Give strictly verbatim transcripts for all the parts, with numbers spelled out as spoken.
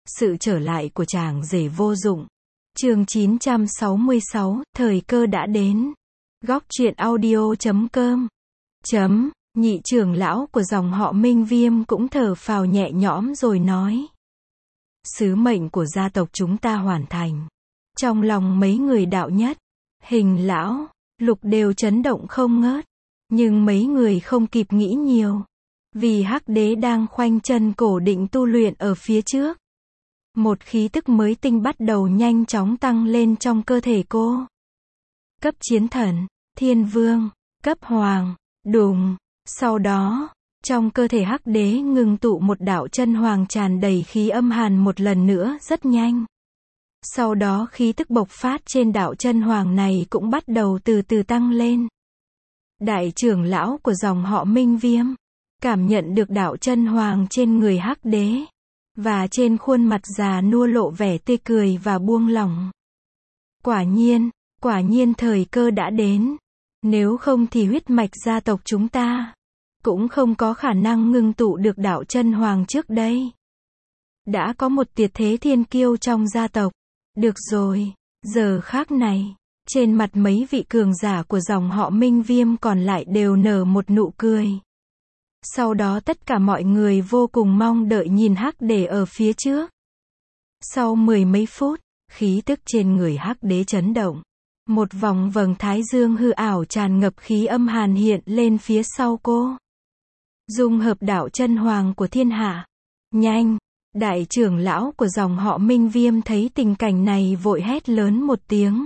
Sự trở lại của chàng rể vô dụng. Chương chín trăm sáu mươi sáu, thời cơ đã đến. Góc truyện audio chấm com. Chấm, nhị trưởng lão của dòng họ Minh Viêm cũng thở phào nhẹ nhõm rồi nói. Sứ mệnh của gia tộc chúng ta hoàn thành. Trong lòng mấy người đạo nhất, Hình lão, Lục đều chấn động không ngớt. Nhưng mấy người không kịp nghĩ nhiều. Vì Hắc Đế đang khoanh chân cổ định tu luyện ở phía trước. Một khí tức mới tinh bắt đầu nhanh chóng tăng lên trong cơ thể cô. Cấp chiến thần, thiên vương, cấp hoàng, đùng. Sau đó, trong cơ thể Hắc Đế ngưng tụ một đạo chân hoàng tràn đầy khí âm hàn một lần nữa rất nhanh. Sau đó khí tức bộc phát trên đạo chân hoàng này cũng bắt đầu từ từ tăng lên. Đại trưởng lão của dòng họ Minh Viêm cảm nhận được đạo chân hoàng trên người Hắc Đế, và trên khuôn mặt già nua lộ vẻ tươi cười và buông lỏng. Quả nhiên, quả nhiên thời cơ đã đến. Nếu không thì huyết mạch gia tộc chúng ta cũng không có khả năng ngưng tụ được đạo chân hoàng trước đây. Đã có một tuyệt thế thiên kiêu trong gia tộc. Được rồi, giờ khác này, trên mặt mấy vị cường giả của dòng họ Minh Viêm còn lại đều nở một nụ cười. Sau đó tất cả mọi người vô cùng mong đợi nhìn Hắc Đế ở phía trước. Sau mười mấy phút, khí tức trên người Hắc Đế chấn động. Một vòng vầng thái dương hư ảo tràn ngập khí âm hàn hiện lên phía sau cô. Dung hợp đạo chân hoàng của thiên hạ. Nhanh! Đại trưởng lão của dòng họ Minh Viêm thấy tình cảnh này vội hét lớn một tiếng.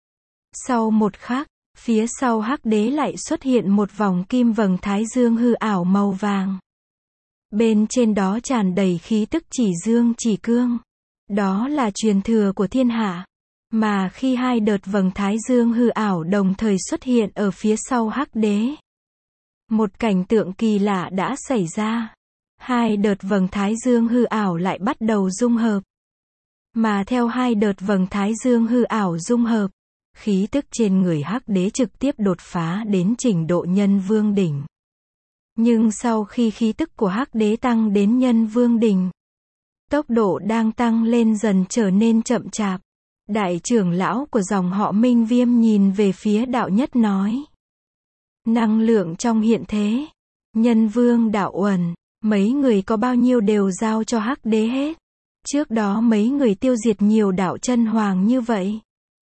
Sau một khắc, phía sau Hắc Đế lại xuất hiện một vòng kim vầng thái dương hư ảo màu vàng. Bên trên đó tràn đầy khí tức chỉ dương chỉ cương. Đó là truyền thừa của thiên hạ. Mà khi hai đợt vầng thái dương hư ảo đồng thời xuất hiện ở phía sau Hắc Đế, một cảnh tượng kỳ lạ đã xảy ra. Hai đợt vầng thái dương hư ảo lại bắt đầu dung hợp. Mà theo hai đợt vầng thái dương hư ảo dung hợp, khí tức trên người Hắc Đế trực tiếp đột phá đến trình độ nhân vương đỉnh. Nhưng sau khi khí tức của Hắc Đế tăng đến nhân vương đỉnh, tốc độ đang tăng lên dần trở nên chậm chạp. Đại trưởng lão của dòng họ Minh Viêm nhìn về phía đạo nhất nói. Năng lượng trong hiện thế, nhân vương đạo uẩn, mấy người có bao nhiêu đều giao cho Hắc Đế hết. Trước đó mấy người tiêu diệt nhiều đạo chân hoàng như vậy.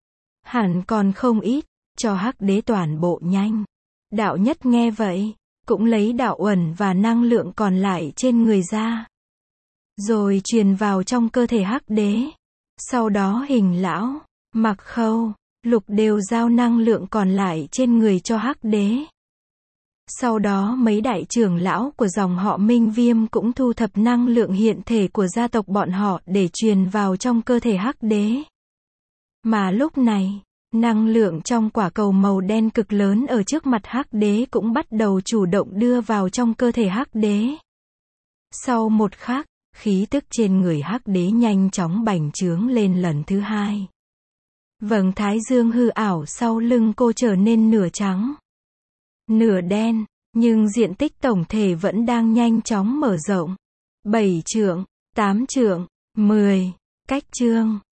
Hẳn còn không ít, cho Hắc Đế toàn bộ nhanh. Đạo nhất nghe vậy, cũng lấy đạo uẩn và năng lượng còn lại trên người ra. Rồi truyền vào trong cơ thể Hắc Đế. Sau đó Hình lão, Mặc Khâu, Lục đều giao năng lượng còn lại trên người cho Hắc Đế. Sau đó mấy đại trưởng lão của dòng họ Minh Viêm cũng thu thập năng lượng hiện thể của gia tộc bọn họ để truyền vào trong cơ thể Hắc Đế. Mà lúc này, năng lượng trong quả cầu màu đen cực lớn ở trước mặt Hắc Đế cũng bắt đầu chủ động đưa vào trong cơ thể Hắc Đế. Sau một khắc, khí tức trên người Hắc Đế nhanh chóng bành trướng lên lần thứ hai. Vầng thái dương hư ảo sau lưng cô trở nên nửa trắng, nửa đen, nhưng diện tích tổng thể vẫn đang nhanh chóng mở rộng. Bảy trượng, tám trượng, mười, cách chương.